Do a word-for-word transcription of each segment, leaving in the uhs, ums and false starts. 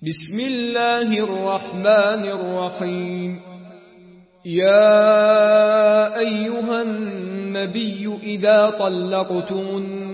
بسم الله الرحمن الرحيم. يا أيها النبي إذا طلقتم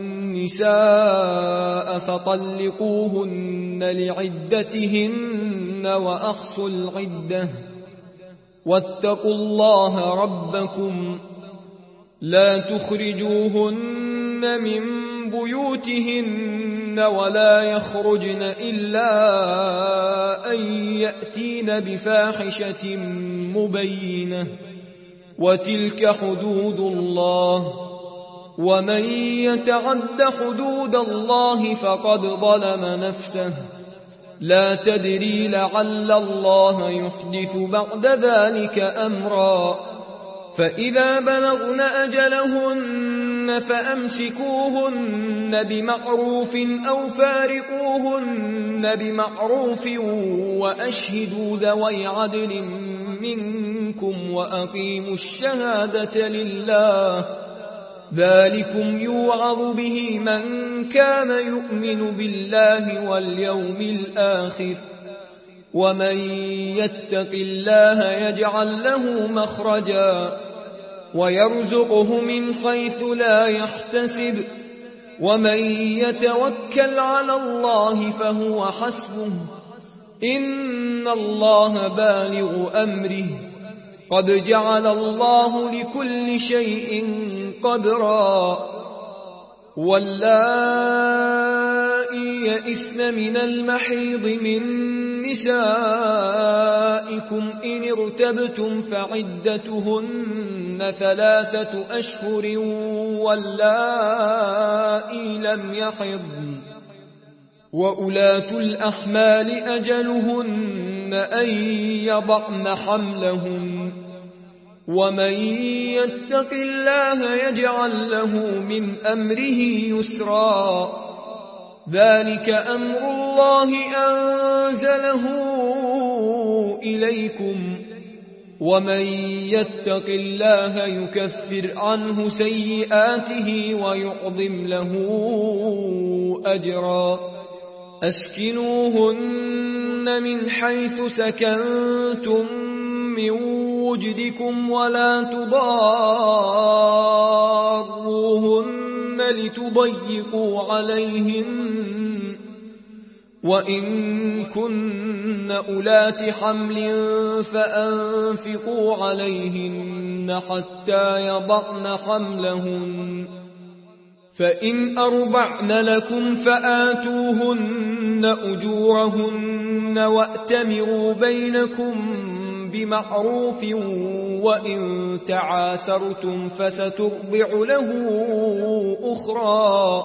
النساء فطلقوهن لعدتهن وأحصوا العدة واتقوا الله ربكم لا تخرجوهن من بيوتهن ولا يخرجن إلا أن يأتين بفاحشة مبينة وتلك حدود الله ومن يتعد حدود الله فقد ظلم نفسه لا تدري لعل الله يحدث بعد ذلك أمرا فإذا بلغن أجلهن فأمسكوهن بمعروف أو فارقوهن بمعروف وأشهدوا ذوي عدل منكم وأقيموا الشهادة لله ذلكم يوعظ به من كان يؤمن بالله واليوم الآخر ومن يتق الله يجعل له مخرجا ويرزقه من حيث لا يحتسب ومن يتوكل على الله فهو حسبه إن الله بالغ أمره قد جعل الله لكل شيء قدرا واللائي يئسن من المحيض من نسائكم إن ارتبتم فعدتهن ثلاثة أشهر واللائي لم يحضن وأولاة الأحمال أجلهن أن يضعن حملهن ومن يتق الله يجعل له من أمره يسرا ذلك أمر الله أنزله إليكم ومن يتق الله يكفر عنه سيئاته ويعظم له أجرا أسكنوهن من حيث سكنتم من وجدكم ولا تضاروهن لتضيقوا عليهن وإن كن أولات حمل فأنفقوا عليهن حتى يضعن حملهن فإن أرضعن لكم فآتوهن أجورهن وأتمروا بينكم بمعروف وإن تعاسرتم فسترضع له أخرى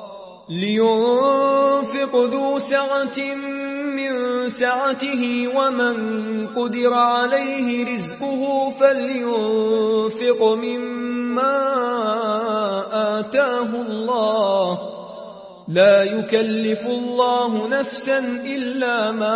لينفق ذو سعة من سعته ومن قدر عليه رزقه فلينفق مما آتاه الله لا يكلف الله نفسا إلا ما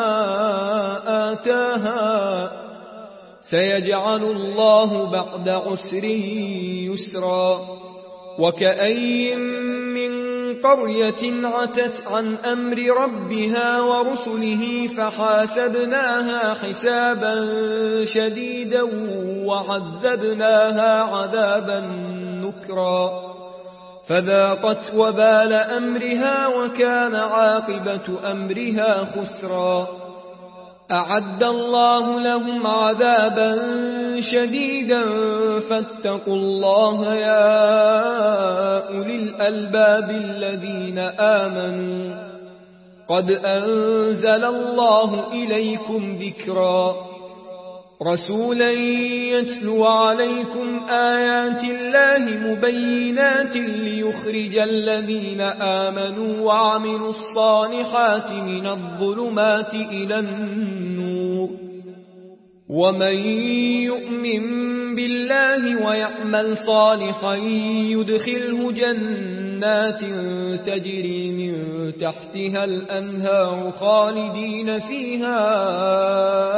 آتاها سيجعل الله بعد عسر يسرا وكأي من قرية عتت عن أمر ربها ورسله فحاسبناها حسابا شديدا وعذبناها عذابا نكرا فذاقت وبال أمرها وكان عاقبة أمرها خسرا أعد الله لهم عذابا شديدا فاتقوا الله يا أولي الألباب الذين آمنوا قد أنزل الله إليكم ذكرا رسولا يتلو عليكم آيات الله مبينات ليخرج الذين آمنوا وعملوا الصالحات من الظلمات إلى النور ومن يؤمن بالله ويعمل صالحا يدخله جنات تجري من تحتها الأنهار خالدين فيها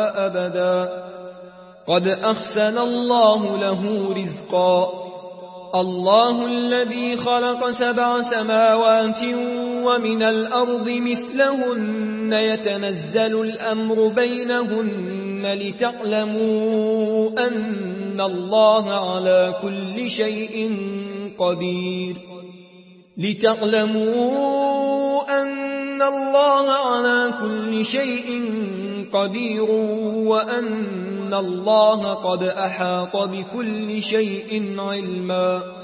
أبدا قد أحسن الله له رزقا الله الذي خلق سبع سماوات ومن الأرض مثلهن يتنزل الأمر بينهن لتعلموا أن الله على كل شيء قدير لتعلموا أن الله على كل شيء قدير وأن الله قد أحاط بكل شيء علما